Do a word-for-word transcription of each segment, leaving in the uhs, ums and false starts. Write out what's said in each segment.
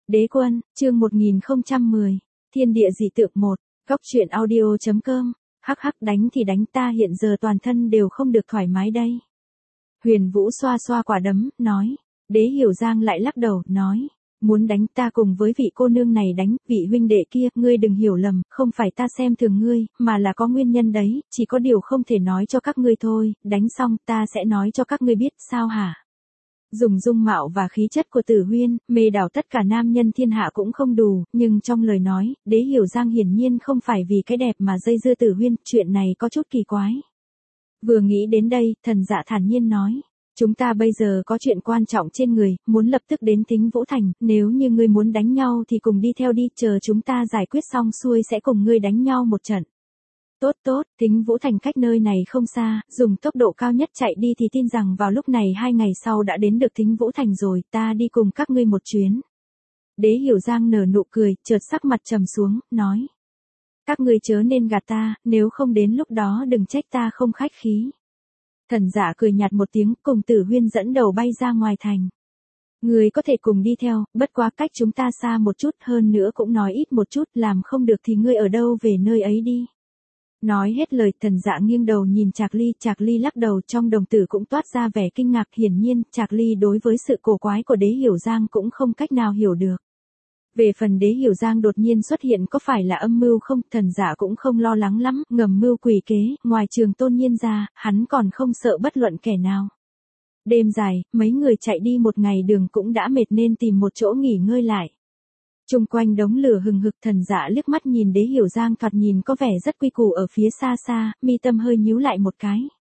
Đế quân, chương một nghìn không trăm mười, thiên địa dị tượng một, góc truyện audio.com, hắc hắc đánh thì đánh ta hiện giờ toàn thân đều không được thoải mái đây. Huyền Vũ xoa xoa quả đấm, nói, Đế Hiểu Giang lại lắc đầu, nói, muốn đánh ta cùng với vị cô nương này đánh, vị huynh đệ kia, ngươi đừng hiểu lầm, không phải ta xem thường ngươi, mà là có nguyên nhân đấy, chỉ có điều không thể nói cho các ngươi thôi, đánh xong ta sẽ nói cho các ngươi biết, sao hả? Dùng dung mạo và khí chất của Tử Huyên, mê đảo tất cả nam nhân thiên hạ cũng không đủ, nhưng trong lời nói, Đế Hiểu Giang hiển nhiên không phải vì cái đẹp mà dây dưa Tử Huyên, chuyện này có chút kỳ quái. Vừa nghĩ đến đây, Thần Dạ thản nhiên nói, chúng ta bây giờ có chuyện quan trọng trên người, muốn lập tức đến Thính Vũ Thành, nếu như ngươi muốn đánh nhau thì cùng đi theo đi, chờ chúng ta giải quyết xong xuôi sẽ cùng ngươi đánh nhau một trận. Tốt tốt, Thính Vũ Thành cách nơi này không xa, dùng tốc độ cao nhất chạy đi thì tin rằng vào lúc này hai ngày sau đã đến được Thính Vũ Thành rồi, ta đi cùng các ngươi một chuyến. Đế Hiểu Giang nở nụ cười, chợt sắc mặt trầm xuống, nói. Các ngươi chớ nên gạt ta, nếu không đến lúc đó đừng trách ta không khách khí. Thần Dạ cười nhạt một tiếng, cùng Tử Huyên dẫn đầu bay ra ngoài thành. Ngươi có thể cùng đi theo, bất quá cách chúng ta xa một chút, hơn nữa cũng nói ít một chút, làm không được thì ngươi ở đâu về nơi ấy đi. Nói hết lời, Thần Dạ nghiêng đầu nhìn Trạc Ly, Trạc Ly lắc đầu, trong đồng tử cũng toát ra vẻ kinh ngạc, hiển nhiên, Trạc Ly đối với sự cổ quái của Đế Hiểu Giang cũng không cách nào hiểu được. Về phần Đế Hiểu Giang đột nhiên xuất hiện có phải là âm mưu không, Thần Dạ cũng không lo lắng lắm, ngầm mưu quỷ kế, ngoài Trường Tôn Nhiên ra, hắn còn không sợ bất luận kẻ nào. Đêm dài, mấy người chạy đi một ngày đường cũng đã mệt nên tìm một chỗ nghỉ ngơi lại. Trung quanh đống lửa hừng hực, Thần Dạ liếc mắt nhìn Đế Hiểu Giang thoạt nhìn có vẻ rất quy củ ở phía xa xa, mi tâm hơi nhíu lại một cái.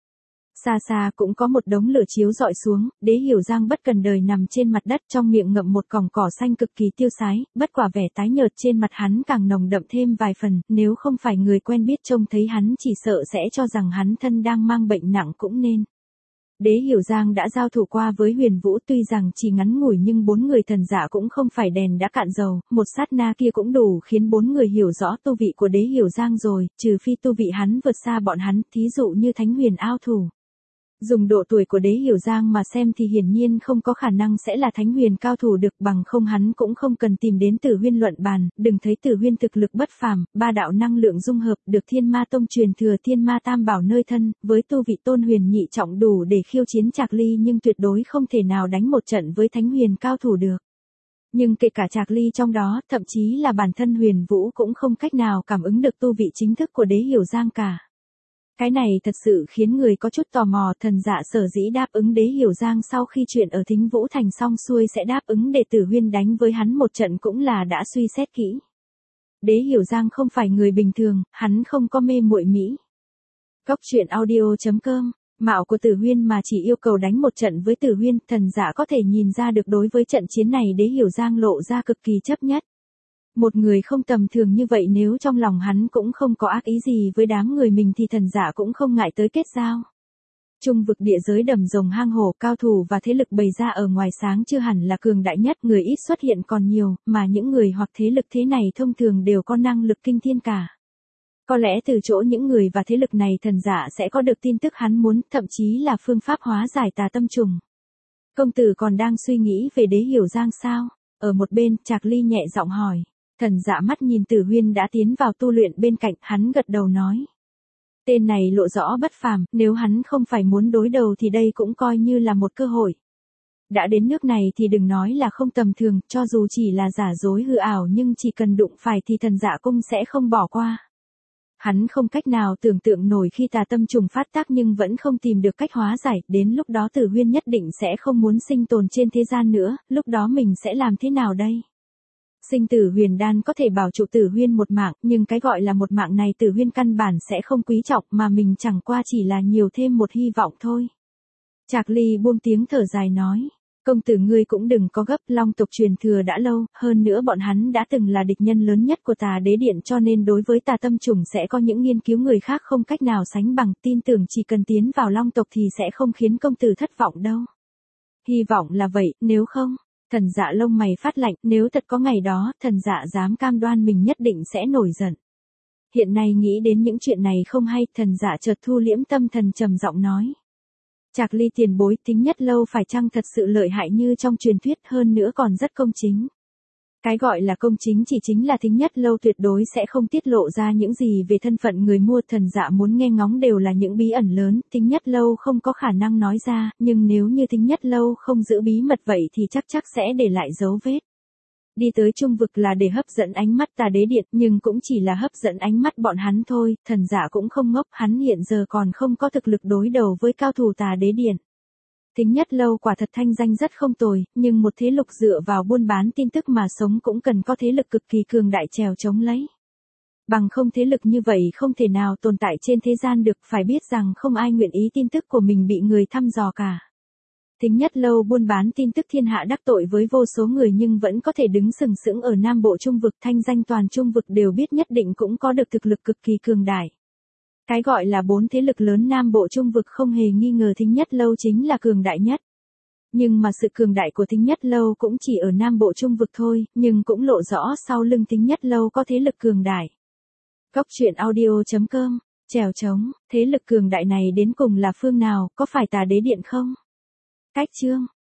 Xa xa cũng có một đống lửa chiếu dọi xuống, Đế Hiểu Giang bất cần đời nằm trên mặt đất trong miệng ngậm một cọng cỏ xanh cực kỳ tiêu sái, bất quả vẻ tái nhợt trên mặt hắn càng nồng đậm thêm vài phần, nếu không phải người quen biết trông thấy hắn chỉ sợ sẽ cho rằng hắn thân đang mang bệnh nặng cũng nên. Đế Hiểu Giang đã giao thủ qua với Huyền Vũ, tuy rằng chỉ ngắn ngủi nhưng bốn người Thần Dạ cũng không phải đèn đã cạn dầu, một sát na kia cũng đủ khiến bốn người hiểu rõ tu vị của Đế Hiểu Giang rồi, trừ phi tu vị hắn vượt xa bọn hắn, thí dụ như Thánh Huyền Ao Thủ. Dùng độ tuổi của Đế Hiểu Giang mà xem thì hiển nhiên không có khả năng sẽ là Thánh Huyền cao thủ được, bằng không hắn cũng không cần tìm đến Tử Huyên luận bàn, đừng thấy Tử Huyên thực lực bất phàm, ba đạo năng lượng dung hợp, được Thiên Ma Tông truyền thừa Thiên Ma Tam Bảo nơi thân, với tu vị Tôn Huyền nhị trọng đủ để khiêu chiến Trạc Ly nhưng tuyệt đối không thể nào đánh một trận với Thánh Huyền cao thủ được. Nhưng kể cả Trạc Ly trong đó, thậm chí là bản thân Huyền Vũ cũng không cách nào cảm ứng được tu vị chính thức của Đế Hiểu Giang cả. Cái này thật sự khiến người có chút tò mò, Thần Dạ sở dĩ đáp ứng Đế Hiểu Giang sau khi chuyện ở Thính Vũ Thành xong xuôi sẽ đáp ứng để Tử Huyên đánh với hắn một trận cũng là đã suy xét kỹ. Đế Hiểu Giang không phải người bình thường, hắn không có mê muội mỹ. Góc truyện audio.com, mạo của Tử Huyên mà chỉ yêu cầu đánh một trận với Tử Huyên, Thần Dạ có thể nhìn ra được đối với trận chiến này Đế Hiểu Giang lộ ra cực kỳ chấp nhất. Một người không tầm thường như vậy nếu trong lòng hắn cũng không có ác ý gì với đám người mình thì Thần Dạ cũng không ngại tới kết giao. Trung vực địa giới đầm rồng hang hổ, cao thủ và thế lực bày ra ở ngoài sáng chưa hẳn là cường đại nhất, người ít xuất hiện còn nhiều, mà những người hoặc thế lực thế này thông thường đều có năng lực kinh thiên cả. Có lẽ từ chỗ những người và thế lực này Thần Dạ sẽ có được tin tức hắn muốn, thậm chí là phương pháp hóa giải tà tâm trùng. Công tử còn đang suy nghĩ về Đế Hiểu Giang sao? Ở một bên, Trạc Ly nhẹ giọng hỏi. Thần Dạ mắt nhìn Tử Huyên đã tiến vào tu luyện bên cạnh, hắn gật đầu nói. Tên này lộ rõ bất phàm, nếu hắn không phải muốn đối đầu thì đây cũng coi như là một cơ hội. Đã đến nước này thì đừng nói là không tầm thường, cho dù chỉ là giả dối hư ảo nhưng chỉ cần đụng phải thì Thần Dạ cung sẽ không bỏ qua. Hắn không cách nào tưởng tượng nổi khi tà tâm trùng phát tác nhưng vẫn không tìm được cách hóa giải, đến lúc đó Tử Huyên nhất định sẽ không muốn sinh tồn trên thế gian nữa, lúc đó mình sẽ làm thế nào đây? Sinh tử huyền đan có thể bảo trụ Tử Huyên một mạng, nhưng cái gọi là một mạng này Tử Huyên căn bản sẽ không quý trọng mà mình chẳng qua chỉ là nhiều thêm một hy vọng thôi. Trạc Ly buông tiếng thở dài nói, công tử ngươi cũng đừng có gấp, Long tộc truyền thừa đã lâu, hơn nữa bọn hắn đã từng là địch nhân lớn nhất của Tà Đế Điện cho nên đối với tà tâm trùng sẽ có những nghiên cứu người khác không cách nào sánh bằng, tin tưởng chỉ cần tiến vào Long tộc thì sẽ không khiến công tử thất vọng đâu. Hy vọng là vậy, nếu không... Thần Dạ lông mày phát lạnh, nếu thật có ngày đó, Thần Dạ dám cam đoan mình nhất định sẽ nổi giận. Hiện nay nghĩ đến những chuyện này không hay, Thần Dạ chợt thu liễm tâm thần trầm giọng nói. Trạc Ly tiền bối, Thính Nhất Lâu phải chăng thật sự lợi hại như trong truyền thuyết, hơn nữa còn rất công chính. Cái gọi là công chính chỉ chính là Thính Nhất Lâu tuyệt đối sẽ không tiết lộ ra những gì về thân phận người mua, thần dạ muốn nghe ngóng đều là những bí ẩn lớn, Thính Nhất Lâu không có khả năng nói ra, nhưng nếu như Thính Nhất Lâu không giữ bí mật vậy thì chắc chắc sẽ để lại dấu vết. Đi tới trung vực là để hấp dẫn ánh mắt Tà Đế Điện, nhưng cũng chỉ là hấp dẫn ánh mắt bọn hắn thôi, thần dạ cũng không ngốc, hắn hiện giờ còn không có thực lực đối đầu với cao thủ Tà Đế Điện. Thính Nhất Lâu quả thật thanh danh rất không tồi, nhưng một thế lực dựa vào buôn bán tin tức mà sống cũng cần có thế lực cực kỳ cường đại trèo chống lấy. Bằng không thế lực như vậy không thể nào tồn tại trên thế gian được, phải biết rằng không ai nguyện ý tin tức của mình bị người thăm dò cả. Thính Nhất Lâu buôn bán tin tức thiên hạ đắc tội với vô số người nhưng vẫn có thể đứng sừng sững ở Nam Bộ Trung vực, thanh danh toàn Trung vực đều biết, nhất định cũng có được thực lực cực kỳ cường đại. Cái gọi là bốn thế lực lớn Nam Bộ Trung vực không hề nghi ngờ Thính Nhất Lâu chính là cường đại nhất. Nhưng mà sự cường đại của Thính Nhất Lâu cũng chỉ ở Nam Bộ Trung vực thôi, nhưng cũng lộ rõ sau lưng Thính Nhất Lâu có thế lực cường đại. Góc truyện audio chấm com, trèo trống, thế lực cường đại này đến cùng là phương nào, có phải Tà Đế Điện không? Cách chương